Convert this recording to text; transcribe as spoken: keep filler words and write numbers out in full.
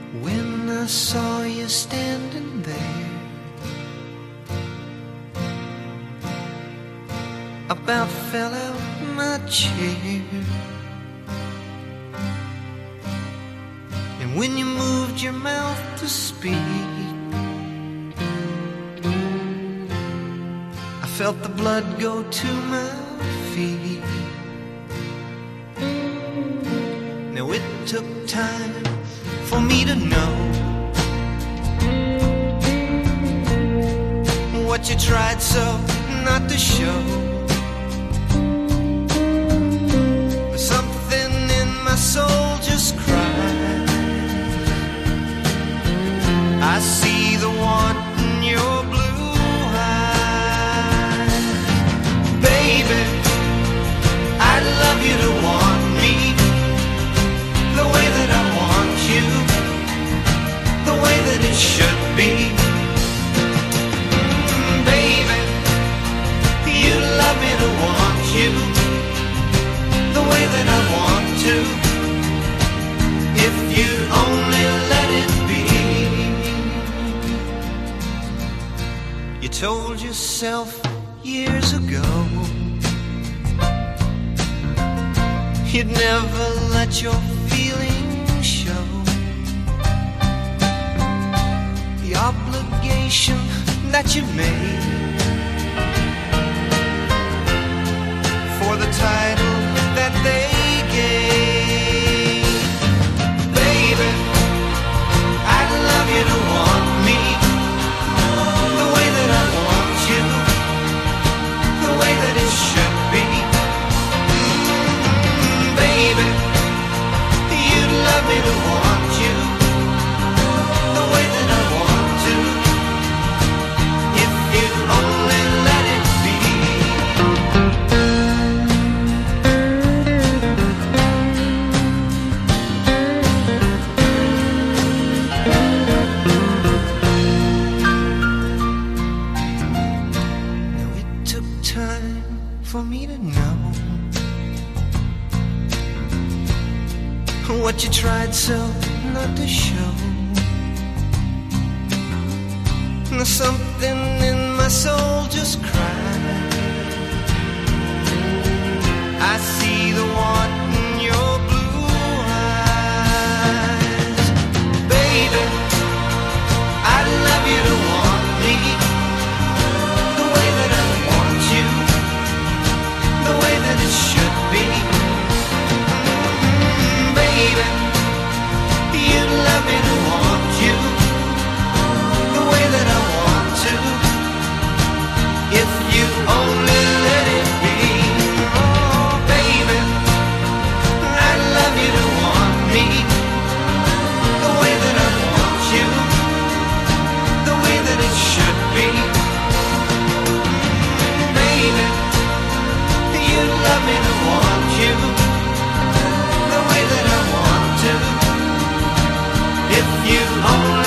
When I saw you standing there, about fell out my chair. And when you moved your mouth to speak, I felt the blood go to my feet. Now it took time for me to know what you tried so not to show. Something in my soul just cried. I see the want in your blue eyes. Baby, I'd love you to want me the way that I want you, the way that it should be. Mm, baby, you'd love me to want you the way that I want to, if you'd only let it be. You told yourself years ago you'd never let your feelings show. The obligation that you made for the title that they gave. Baby, I'd love you to want me the way that I want you, the way that it should be. Mm, baby, you'd love me to want you the way that I want to, if you'd only let it be. Now it took time for me to know what you tried so not to show. Now something in my soul just cried. I see the want in your blue eyes. Baby, I'd love you to want me the way that I want you, the way that it should be. Mm, baby, you'd love me to want you the way that I want to, if you only let it be. Oh, baby, I'd love you to want me the way that I want you, the way that it should be. Mm, baby, you'd love me to want you the way that I want to, if you only